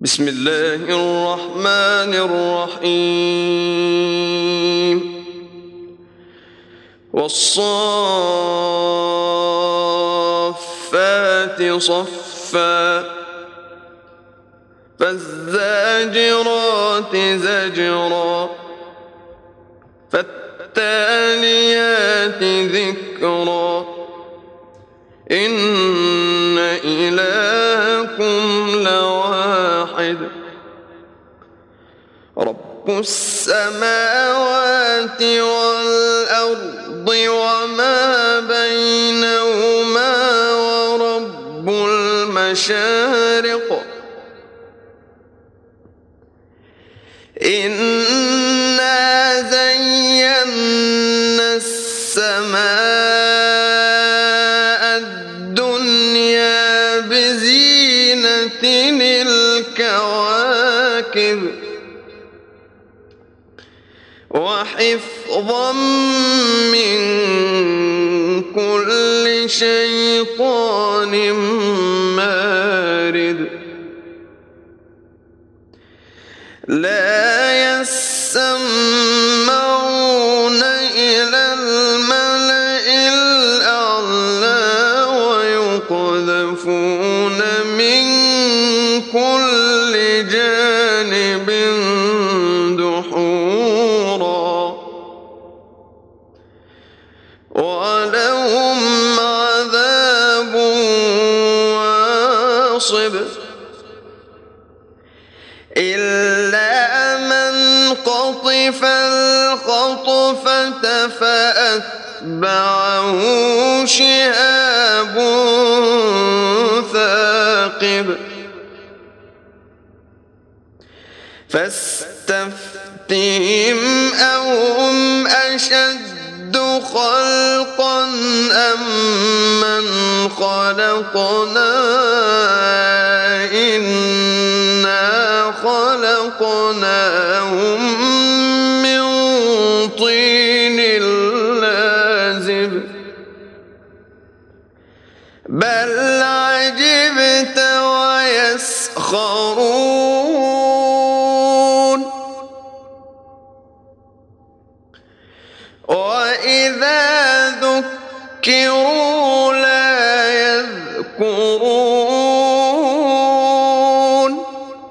بسم الله الرحمن الرحيم والصافات صفا فالزاجرات زجرا فالتاليات ذكرا إن إلهكم لواحد رب السماوات والأرض وما بينهما ورب المشارق إنا زينا السماء الدنيا بزينة الكواكب وحفظا من كل شيطان مارد لا يسمعون إلى الملأ الأعلى ويقذفون من كل جانب دحورا ولهم عذاب واصب إلا من قطف الخطفة فأتبعه شهاب ثاقب فاستفتهم أهم أشد خلقا أم من خلقنا إنا خلقناهم من طين لازب بل عجبت ويسخرون وإذا ذكروا لا يذكرون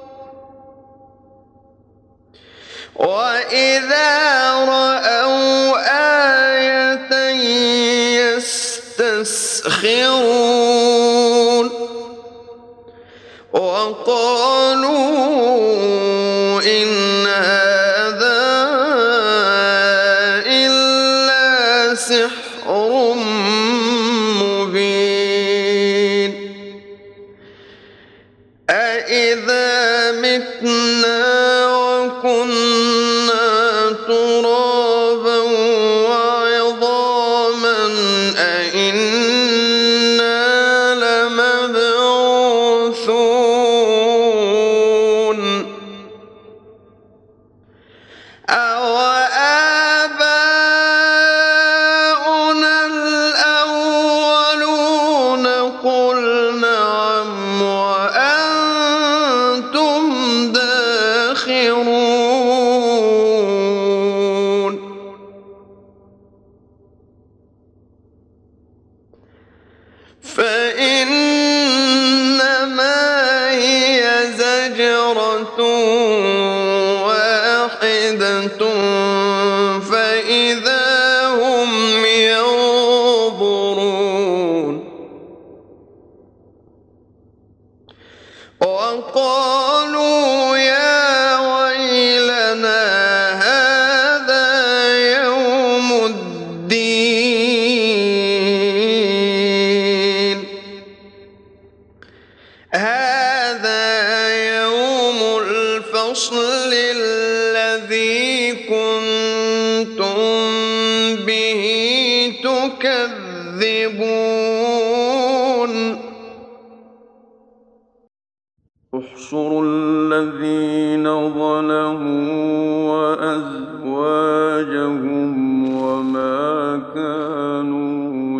وإذا رأوا آية يستسخرون وقالوا إن هذا إلا سحر مبين أإذا متنا وكنا ترابا وعظاما أإنا لمبعوثون أوآباؤنا الأولون قل نعم وأنتم داخرون فإنما هي زجرة واحدة فإذا هم ينظرون وقالوا يا ويلنا هذا يوم الدين هذا يوم الفصل الذي كنتم به تكذبون احشروا الذين ظلموا وأزواجهم وما كانوا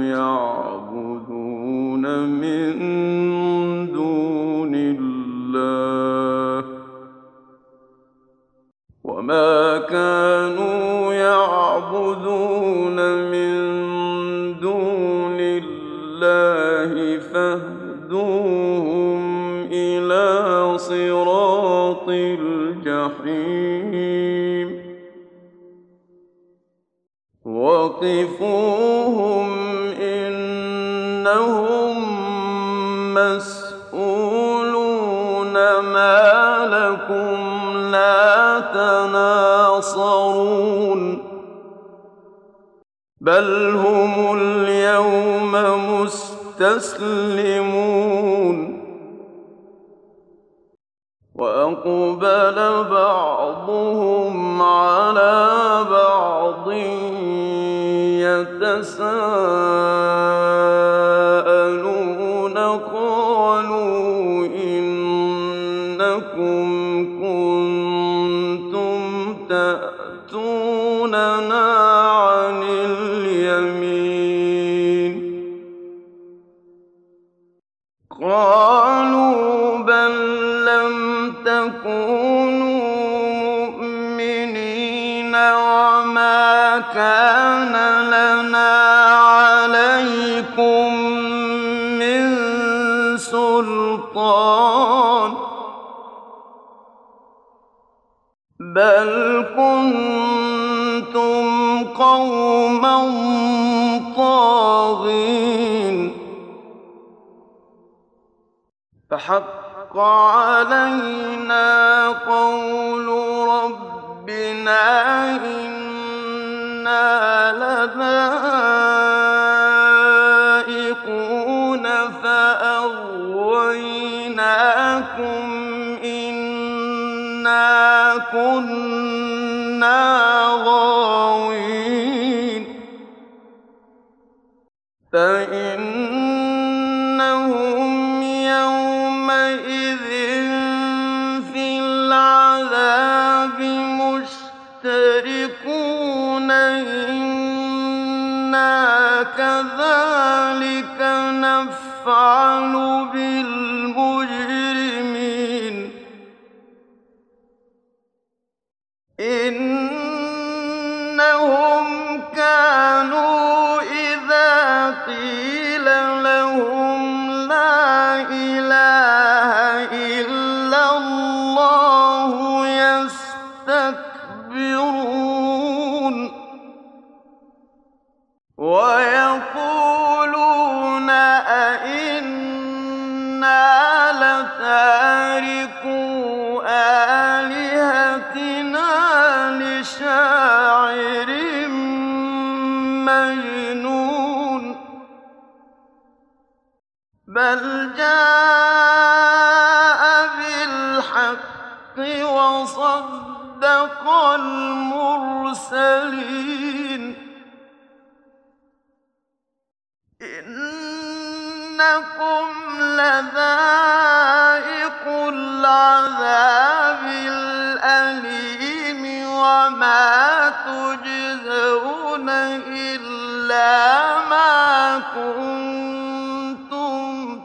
يعبدون من دون الله وما كانوا يعبدون من دون الله فاهدوهم إلى صراط الجحيم وقفوهم إنهم مسؤولون ما لكم لا تناصرون بل هم اليوم مستسلمون وأقبل بعضهم على بعض يتساءلون قالوا إنكم كنتم تأتوننا عن اليمين قالوا بل لم تكونوا مؤمنين وما كان لنا عليكم من سلطان بل كنتم قوما طاغين فحق علينا قول ربنا إنا لذائقون فأغويناكم إنا كنا غاوين فإنهم يومئذ في العذاب مشتركون إنا كذلك نفعل بالمجرمين إنهم كانوا إذا قيل لهم لا إله إلا الله يستكبرون ويقولون أئنا لتاركو آلهتنا لشاعر مجنون بل جاء بالحق وصدق المرسلين إنكم لذائقو العذاب الأليم وما تجزون إلا ما كنتم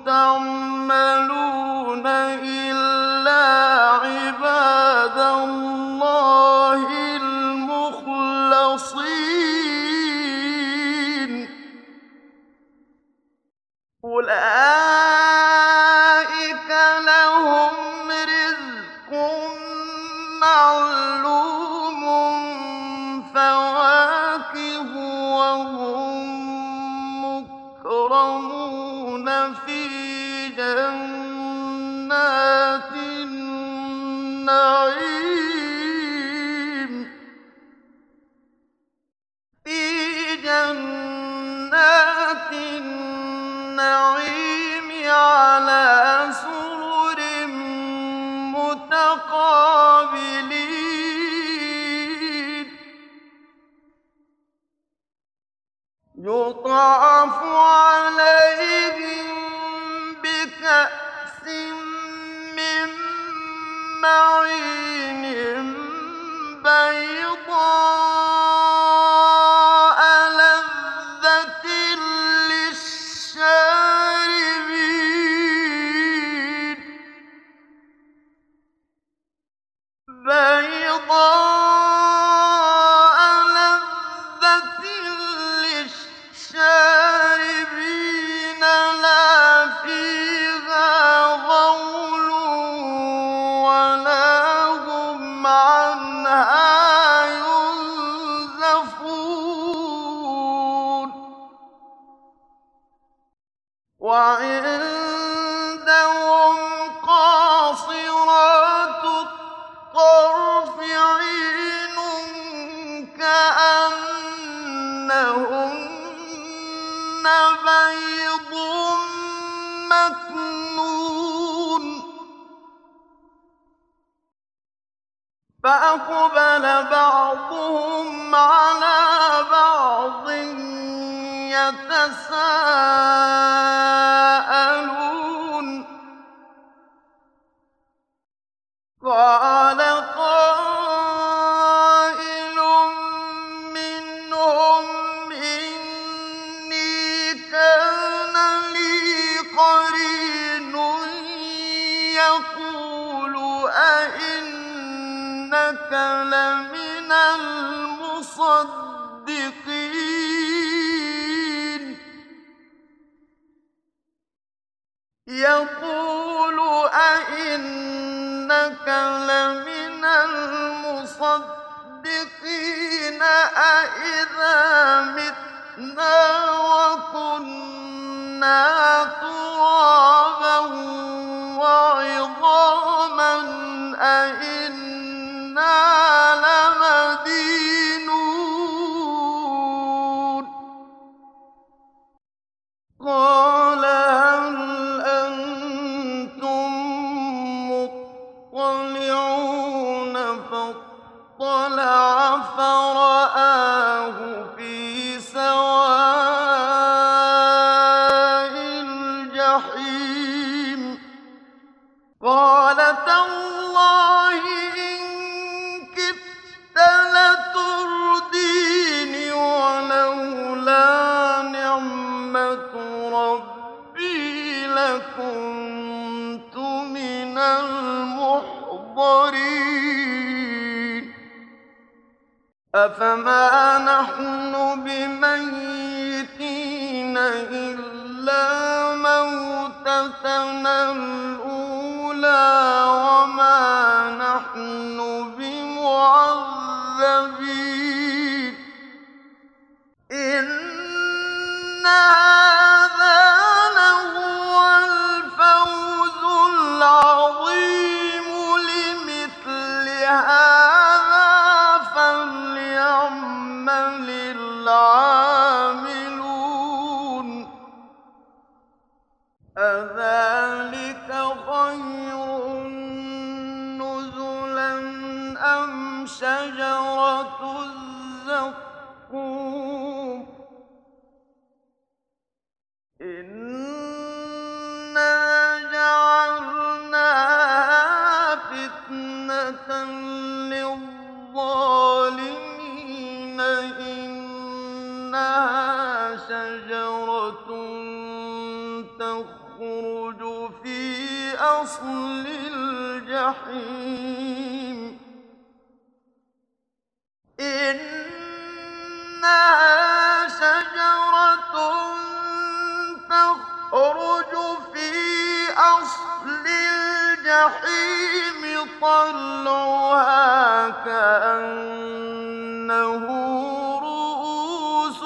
تعملون إلا عباد الله المخلصين أولئك لهم رزق معلوم فواكه وهم مكرمون في جنات النعيم في جنات النعيم على سرر متقابلين يطاف عليهم بكأس من معين بيضاء لذة للشاربين بيضاء ولا هم عنها ينزفون وعندهم قاصرات الطرف عين كأنهن بيض مكنون فأقبل بعضهم على بعض يتساءلون قال قائل منهم إني كان لي قرين يقول أئنك لمن المصدقين أَإِذَا مِتْنَا وَكُنَّا تُرَابًا وَعِظَامًا أَإِنَّا لَمَدِينُونَ قَالَ هَلْ أَنتُم مُّطَّلِعُونَ فَاطَّلَعَ فَرَآهُ فِي سَوَاءِ الْجَحِيمِ قَالَ تَاللَّهِ إِن كِدتَّ لَتُرْدِينِ وَلَوْلَا نِعْمَةُ رَبِّي لَكُنتُ مِنَ الْمُحْضَرِينَ أَفَمَا نَحْنُ بِمَيِّتِينَ إِلَّا مَوْتَتَنَا الْأُولَىٰ وَمَا نَحْنُ بِمُعَذَّبِينَ إِنَّ هَٰذَا لَهُوَ الْفَوْزُ الْعَظِيمُ لِمِثْلِ هَٰذَا فَلْيَعْمَلِ الْعَامِلُونَ أَذَٰلِكَ خَيْرٌ نُّزُلًا أَمْ شَجَرَةُ الزَّقُّومِ إِنَّا جَعَلْنَاهَا فِتْنَةً لِّلظَّالِمِينَ إِنَّهَا شَجَرَةٌ تَخْرُجُ فِي أَصْلِ الْجَحِيمِ إِنَّهَا شَجَرَةٌ تَخْرُجُ فِي أَصْلِ الْجَحِيمِ طَلْعُهَا كَأَنَّهُ رُءُوسُ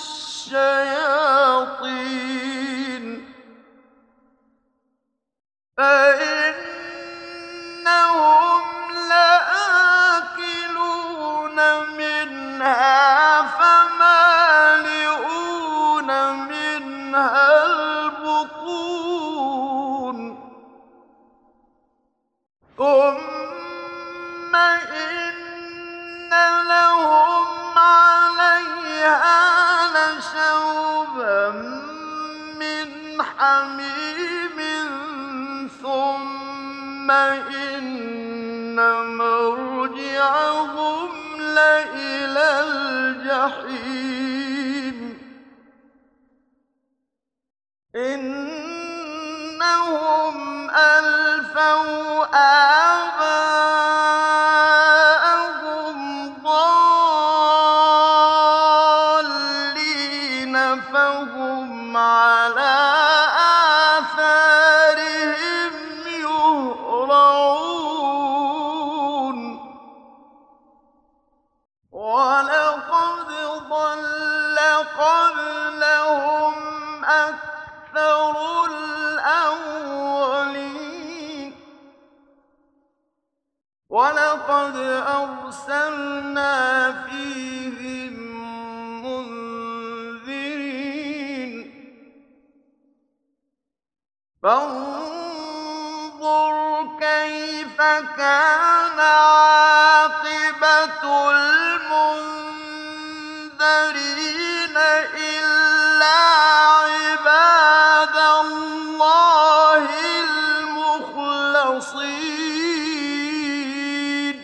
الشَّيَاطِينِ فَإِنَّهُمْ لَآكِلُونَ مِنْهَا فَمَالِئُونَ مِنْهَا الْبُطُونَ ثُمَّ إِنَّ لَهُمْ عَلَيْهَا لَشَوْبًا مِّنْ حَمِيمٍ ثُمَّ إِنَّ مَرْجِعَهُمْ لَإِلَى الْجَحِيمِ إِنَّهُمْ أَلْفَوْا آبَاءَهُمْ ضَالِّينَ فَهُمْ عَلَىٰ آثَارِهِمْ يُهْرَعُونَ وَلَقَدْ أَرْسَلْنَا فِيهِم مُّنذِرِينَ فَانظُرْ كَيْفَ كَانَ عَاقِبَةُ الْمُنذَرِينَ إِلَّا عِبَادَ اللَّهِ الْمُخْلَصِينَ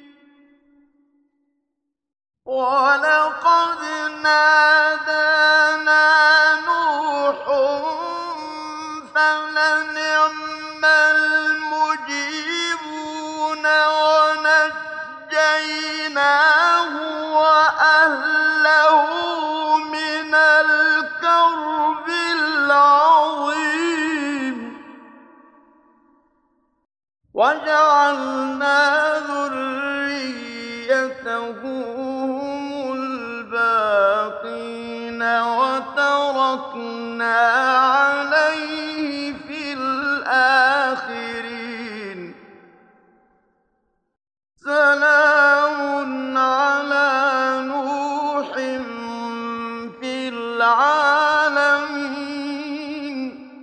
وَلَقَدْ نَادَانَا نُوحٌ فَلَنِعْمَ الْمُجِيبُونَ وَنَجَّيْنَاهُ وَأَهْلَهُ مِنَ الْكَرْبِ الْعَظِيمِ وَجَعَلْنَا ذُرِّيَّتَهُ هُمُ الْبَاقِينَ وَتَرَكْنَا عَلَيْهِ فِي الْآخِرِينَ سَلَامٌ عَلَىٰ نُوحٍ فِي الْعَالَمِينَ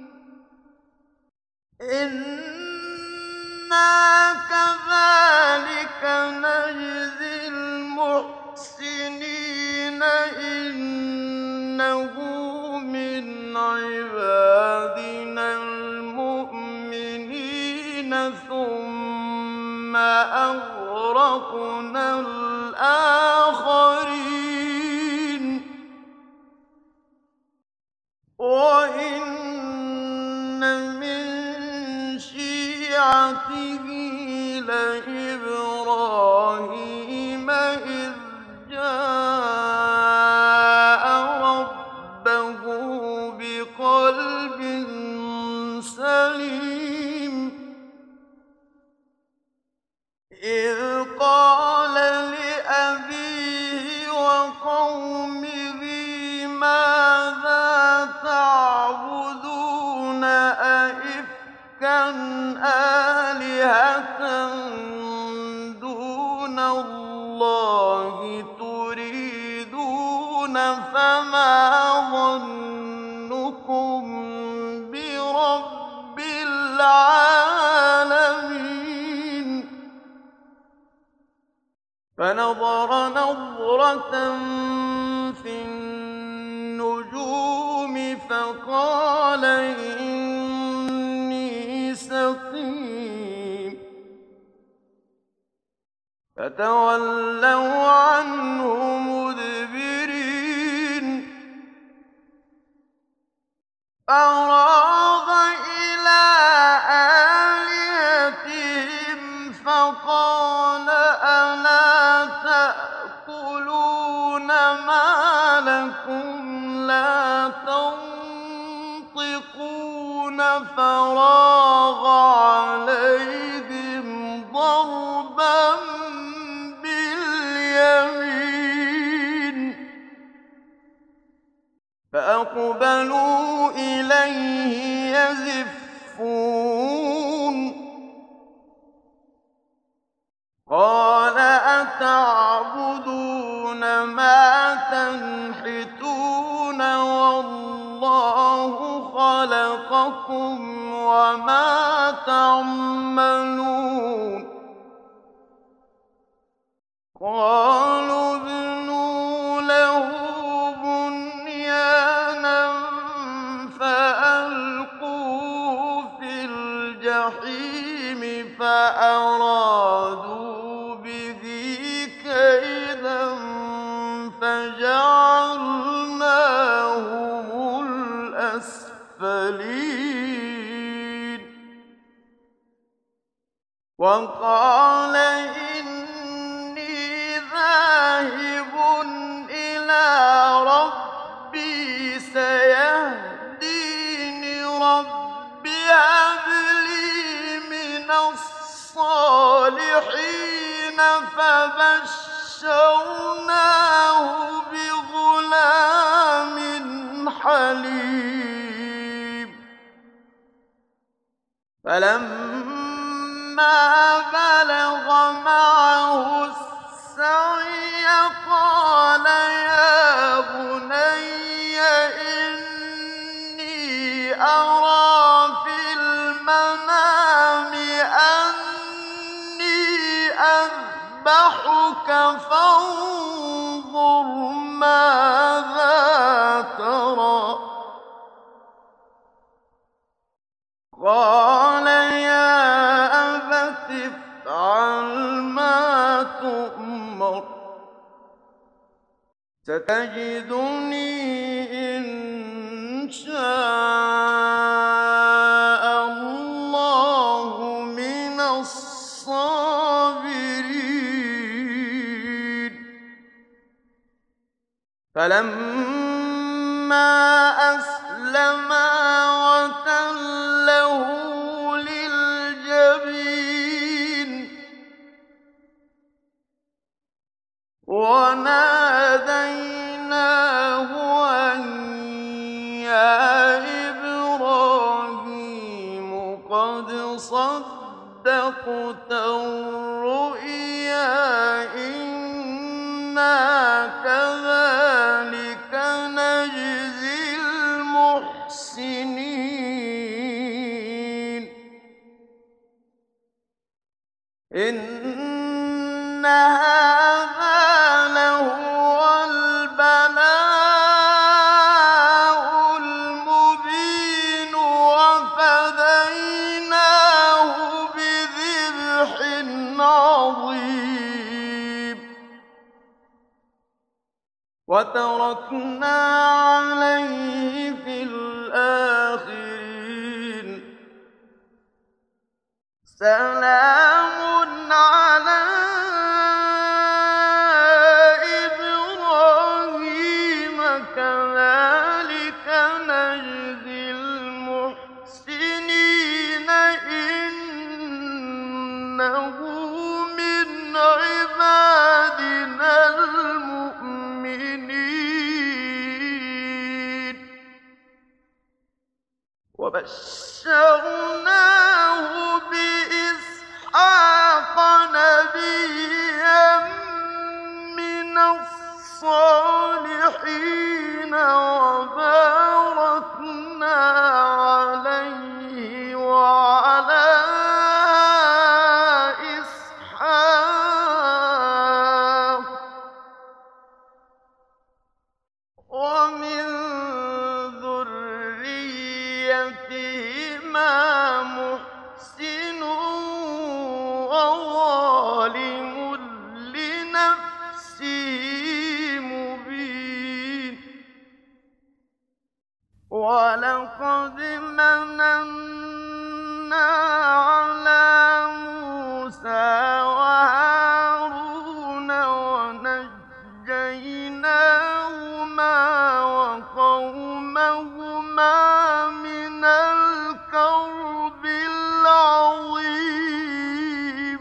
إِنَّا كَذَٰلِكَ نَجْزِي الْمُحْسِنِينَ إِنَّهُ مِنْ عِبَادِنَا الْمُؤْمِنِينَ ثُمَّ أَغْرَقْنَا الْآخَرِينَ وَإِنَّ مِن شِيعَتِهِ لَإِبْرَاهِيمَ إِذْ جَاءَ رَبَّهُ بِقَلْبٍ سَلِيمٍ إِذْ قَالَ لِأَبِيهِ وَقَوْمِهِ مَاذَا تَعْبُدُونَ أَئِفْكًا آلِهَةً دُونَ اللَّهِ تُرِيدُونَ فَمَا ظَنُّكُم بِرَبِّ الْعَالَمِينَ فَنَظَرَ نَظْرَةً فِي النُّجُومِ فَقَالَ إِنِّي سَقِيمٌ فَتَوَلَّوْا عَنْهُ مُدْبِرِينَ فَرَاغَ إِلَىٰ آلِهَتِهِمْ فَقَالَ أَلَا تَأْكُلُونَ مَا لَكُمْ لَا تَنطِقُونَ فَرَاغَ عَلَيْهِمْ ضَرْبًا بِالْيَمِينِ فَأَقْبَلُوا إِلَيْهِ يَزِفُّونَ قَالَ أَتَعْبُدُونَ مَا تَنْحِتُونَ وَاللَّهُ خَلَقَكُمْ وَمَا تَعْمَلُونَ قَالُوا ابْنُوا لَهُ بُنْيَانًا فَأَلْقُوهُ فِي الْجَحِيمِ فَأَرَادُوا بِهِ كَيْدًا فَجَعَلْنَاهُمُ الْأَسْفَلِينَ وَقَالَ إِنِّي ذَاهِبٌ إِلَىٰ رَبِّي سَيَهْدِينِ رَبِّ هَبْ لِي مِنَ الصَّالِحِينَ فَبَشَّرْنَاهُ بِغُلَامٍ حَلِيمٍ فَلَمَّا بلغ معه السعي قال يا بني إني أرى في المنام أني أذبحك فانظر ماذا ترى قال يا أبت افعل ما تؤمر ستجدني إن شاء الله من الصابرين فلما أسلما وتله للجبين وناديناه أن يا إبراهيم قد صدقت الرؤيا إنا كذلك نجزي المحسنين إن هذا لهو البلاء المبين وفديناه بذبح عظيم وتركنا عليه في الآخرين سلام على إبراهيم كذلك نجزي المحسنين إنه من عبادنا المؤمنين وبشرناه بإسحاق نبيا من الصالحين وباركنا عليه وعلى إسحاق ومن ذريتهما محسن وظالم لنفسه مبين ولقد مننا على موسى وهارون ونجيناهما وقومهما من الكرب العظيم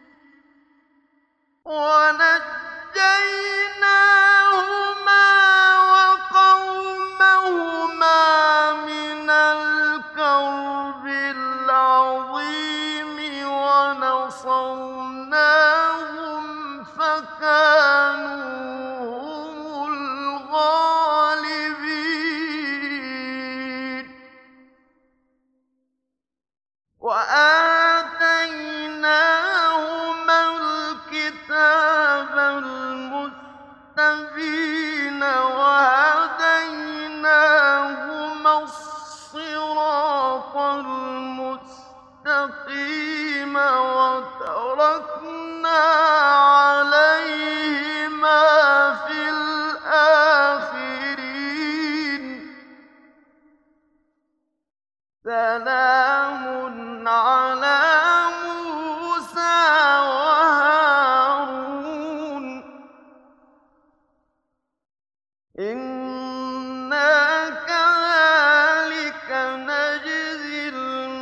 ونجيناهما وقومهما من الكرب العظيم ونصرناهم فكانوا هم الغالبين وآتيناهما الكتاب المستبين وهديناهما الصراط المستقيم وتركنا عليهما في الآخرين سلام على موسى وهارون إنا كذلك نجزي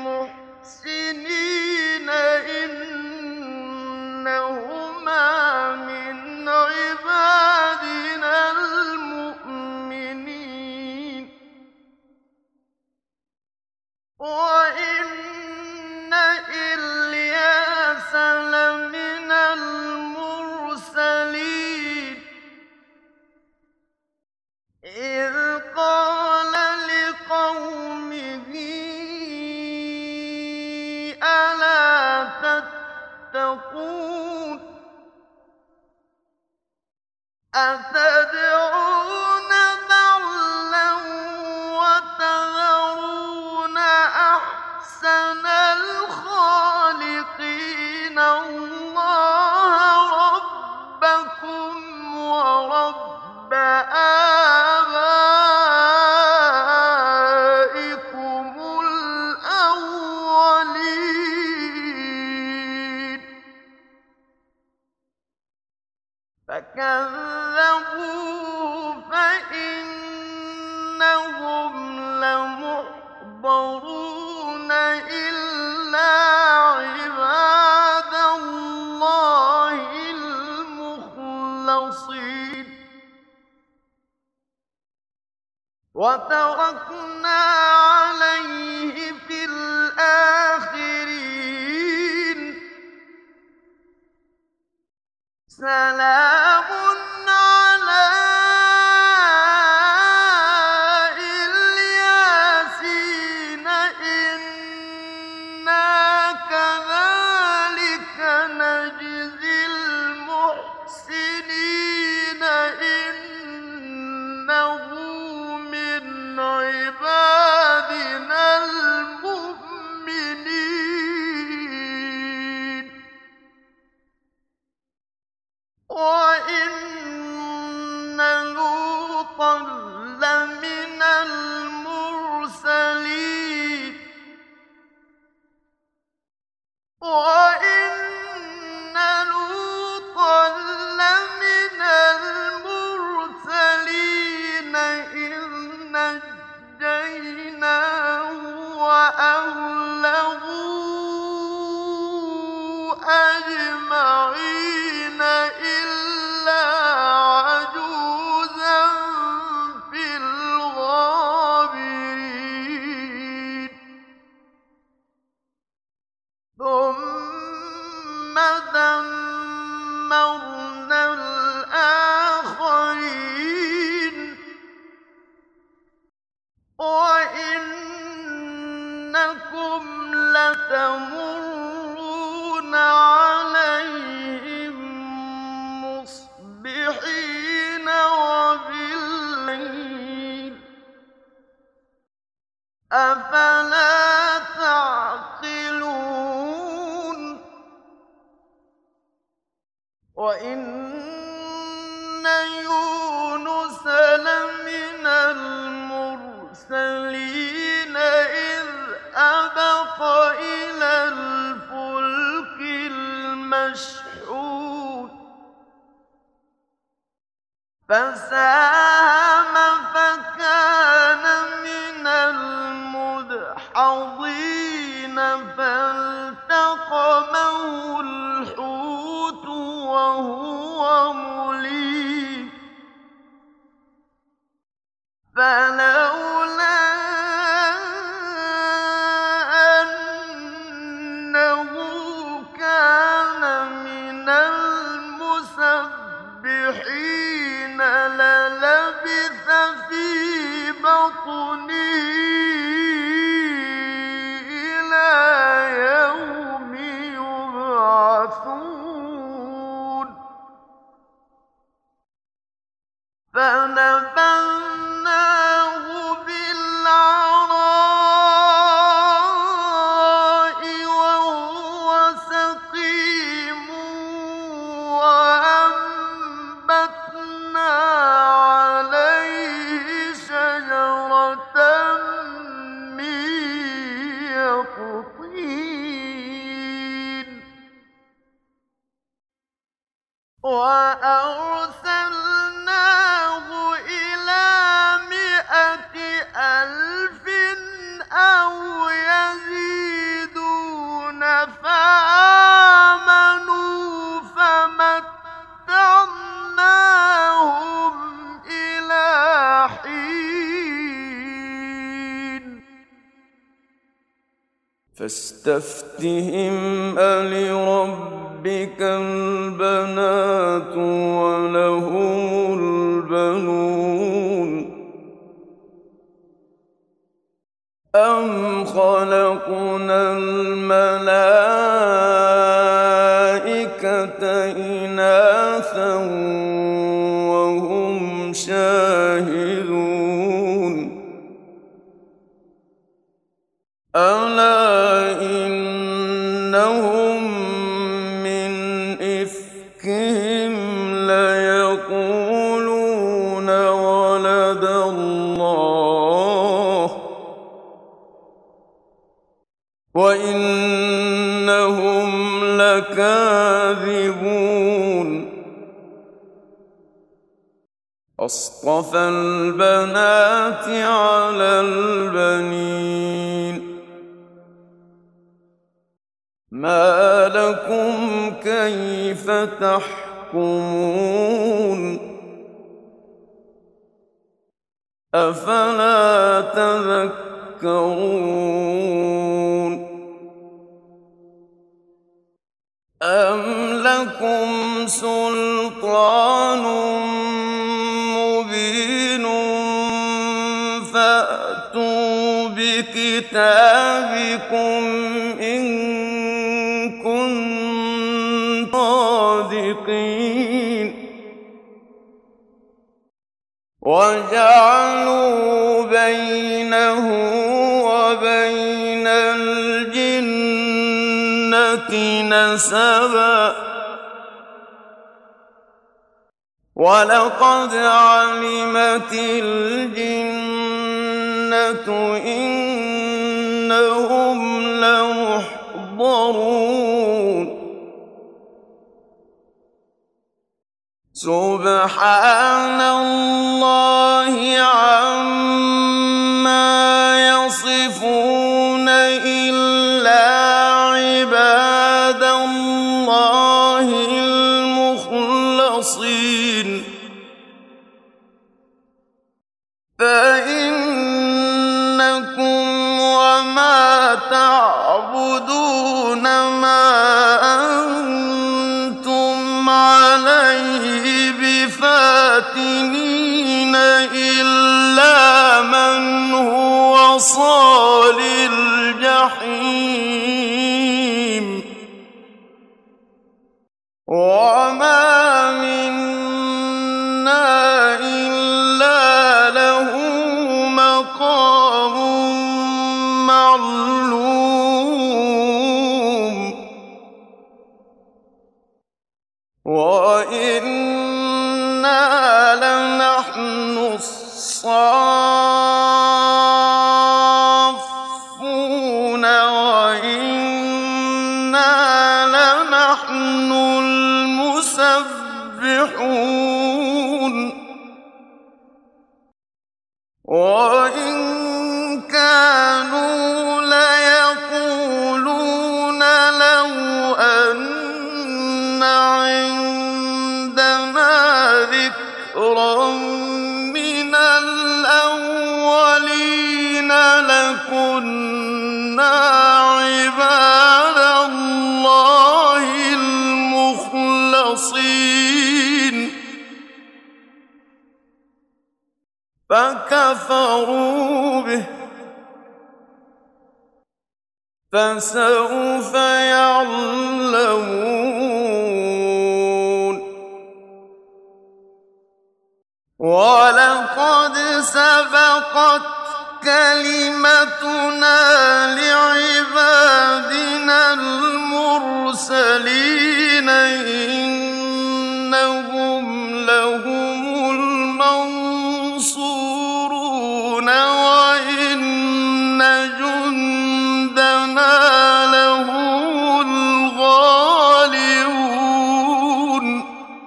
المحسنين إنهما أتدعون بعلا وتذرون أحسن الخالقين الله ربكم ورب آبائكم الأولين فكذبوه فإنهم لمحضرون إلا عباد الله المخلصين وتركنا عليه في الآخرين سلام على الياسين إنا كذلك نجزي المحسنين إنه من عبادنا المؤمنين وإن لوطا لمن المرسلين وإن لوطا لمن المرسلين إذ نجيناه وأهله أجمعين إلا عجوزا في الغابرين ثم دمرنا الآخرين وإنكم لتمرون عليهم مصبحين وبالليل أفلا تعقلون وإن يونس لمن المرسلين إذ أبق إلى الفلك المشحون فساهم فكان من المدحضين فالتقمه الحوت وهو مليم فلولا أنه كان من المسبحين للبث في بطنه إلى يوم يبعثون فنبذناه بالعراء وهو سقيم وأنبتنا عليه شجرة من يقطين وأرسلناه إلى 100,000 أو يزيدون فآمنوا فمتعناهم إلى حين فاستفتهم ألربك البنات ولهم البنون أم خلقنا الملائكة إناثا وهم شاهدون ألا إنهم من إفكهم ليقولون ولد الله وإنهم لكاذبون أصطفى البنات على البنين ما لكم كيف تحكمون أفلا تذكرون أم لكم سلطان مبين فأتوا بكتابكم إن كنتم صادقين وجعلوا بينه وبين الجنة نسبا ولقد علمت الجنة إنهم لمحضرون سبحان الله عما يصفون إلا عباد الله المخلصين فإنكم وما تعبدون ما أنتم عليه بفاتنين إلا من هو صال الجحيم وما منا إلا له مقام معلوم وإنا لنحن الصافون وإنا لنحن المسبحون وإن كانوا ليقولون لو أن عندنا ذكرا من الأولين لكنا عباد الله المخلصين فكفروا به فسوف يعلمون ولقد سبقت كلمتنا لعبادنا المرسلين إنهم لهم المنصورون وإن جندنا لهم الغالبون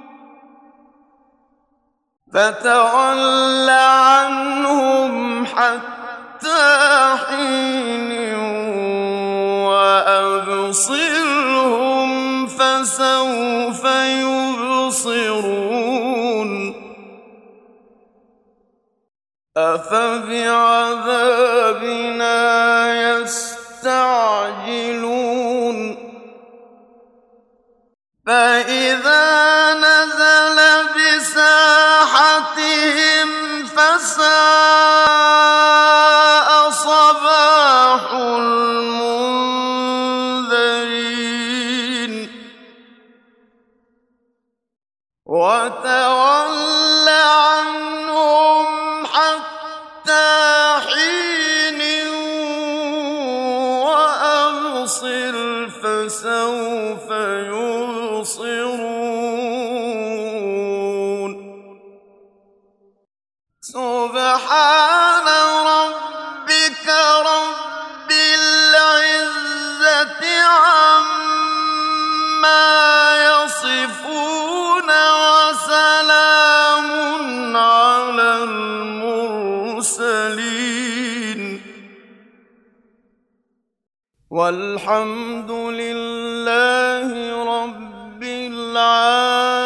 فتول عنهم حتى حين وأبصرهم فسوف يبصرون أفبعذابنا يستعجلون فإذا نزل بساحتهم فساء صباح المنذرين وتول عنهم حتى حين وأبصر فسوف يبصرون سبحان ربك رب العزة عما يصفون وسلام على المرسلين والحمد لله رب العالمين.